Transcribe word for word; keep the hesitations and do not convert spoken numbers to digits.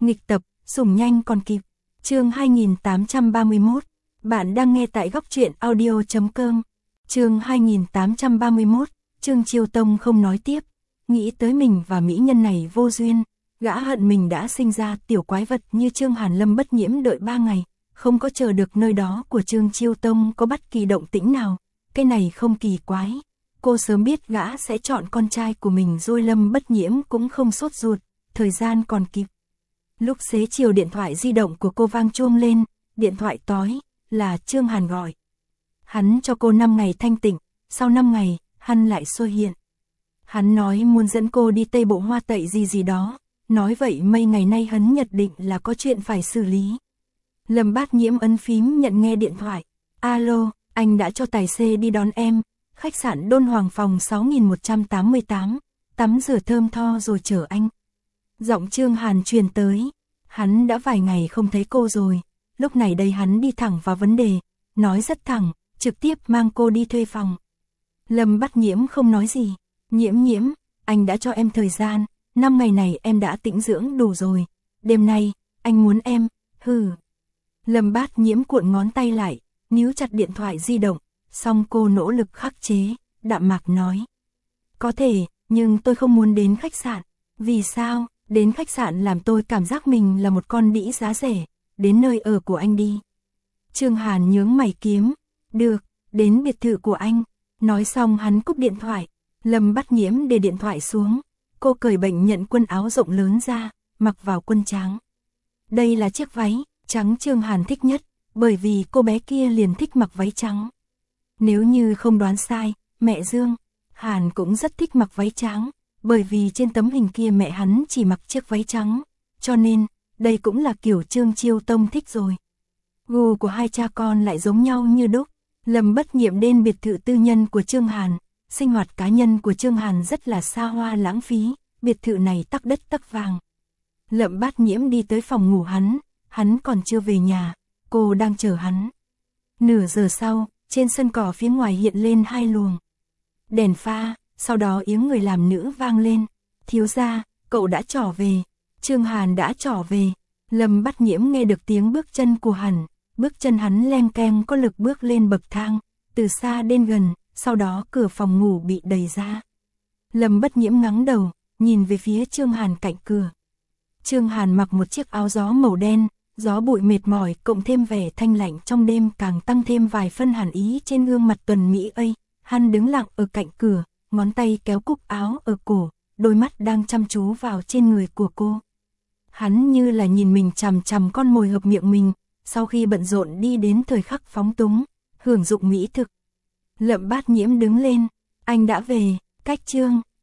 Nghịch tập, sủng nhanh còn kịp. Chương hai nghìn tám trăm ba mươi mốt. Bạn đang nghe tại góc truyện audio chấm com. Chương hai nghìn tám trăm ba mươi mốt. Trương Chiêu Tông không nói tiếp. Nghĩ tới mình và mỹ nhân này vô duyên, gã hận mình đã sinh ra tiểu quái vật như Trương Hàn Lâm bất nhiễm đợi ba ngày, không có chờ được nơi đó của Trương Chiêu Tông có bất kỳ động tĩnh nào. Cái này không kỳ quái. Cô sớm biết gã sẽ chọn con trai của mình rồi, Lâm bất nhiễm cũng không sốt ruột, thời gian còn kịp. Lúc xế chiều điện thoại di động của cô vang chuông lên, điện thoại tói, là Trương Hàn gọi. Hắn cho cô năm ngày thanh tịnh, sau năm ngày, hắn lại xuất hiện. Hắn nói muốn dẫn cô đi Tây Bộ Hoa Tẩy gì gì đó, nói vậy mấy ngày nay hắn nhận định là có chuyện phải xử lý. Lâm Bát Nhiễm ấn phím nhận nghe điện thoại. Alo, anh đã cho tài xế đi đón em, khách sạn Đôn Hoàng phòng sáu nghìn một trăm tám mươi tám, tắm rửa thơm tho rồi chở anh. Giọng Trương Hàn truyền tới, hắn đã vài ngày không thấy cô rồi, lúc này đây hắn đi thẳng vào vấn đề, nói rất thẳng, trực tiếp mang cô đi thuê phòng. Lâm Bát Nhiễm không nói gì. Nhiễm nhiễm, anh đã cho em thời gian, năm ngày này em đã tĩnh dưỡng đủ rồi, đêm nay, anh muốn em, hừ. Lâm Bát Nhiễm cuộn ngón tay lại, níu chặt điện thoại di động, xong cô nỗ lực khắc chế, đạm mạc nói. Có thể, nhưng tôi không muốn đến khách sạn. Vì sao? Đến khách sạn làm tôi cảm giác mình là một con đĩ giá rẻ, đến nơi ở của anh đi. Trương Hàn nhướng mày kiếm, được, đến biệt thự của anh. Nói xong hắn cúp điện thoại. Lâm Bát Nhiễm để điện thoại xuống, cô cởi bệnh nhận quân áo rộng lớn ra, mặc vào quân trắng. Đây là chiếc váy trắng Trương Hàn thích nhất, bởi vì cô bé kia liền thích mặc váy trắng. Nếu như không đoán sai, mẹ Dương Hàn cũng rất thích mặc váy trắng, bởi vì trên tấm hình kia mẹ hắn chỉ mặc chiếc váy trắng, cho nên, đây cũng là kiểu Trương Chiêu Tông thích rồi. Gu của hai cha con lại giống nhau như đúc. Lâm Bát Nhiễm đến biệt thự tư nhân của Trương Hàn. Sinh hoạt cá nhân của Trương Hàn rất là xa hoa lãng phí, biệt thự này tắc đất tắc vàng. Lâm Bát Nhiễm đi tới phòng ngủ hắn, hắn còn chưa về nhà, cô đang chờ hắn. Nửa giờ sau, trên sân cỏ phía ngoài hiện lên hai luồng đèn pha, sau đó tiếng người làm nữ vang lên. Thiếu gia, cậu đã trở về. Trương Hàn đã trở về. Lâm Bát Nhiễm nghe được tiếng bước chân của hắn, bước chân hắn leng keng có lực bước lên bậc thang, từ xa đến gần. Sau đó cửa phòng ngủ bị đẩy ra. Lâm Bát Nhiễm ngẩng đầu, nhìn về phía Trương Hàn cạnh cửa. Trương Hàn mặc một chiếc áo gió màu đen, gió bụi mệt mỏi cộng thêm vẻ thanh lạnh trong đêm càng tăng thêm vài phân hàn ý trên gương mặt tuần mỹ ấy. Hắn đứng lặng ở cạnh cửa, ngón tay kéo cúc áo ở cổ, đôi mắt đang chăm chú vào trên người của cô. Hắn như là nhìn mình chằm chằm con mồi hợp miệng mình, sau khi bận rộn đi đến thời khắc phóng túng, hưởng dụng mỹ thực. Lâm Bát Nhiễm đứng lên, anh đã về, cách Trương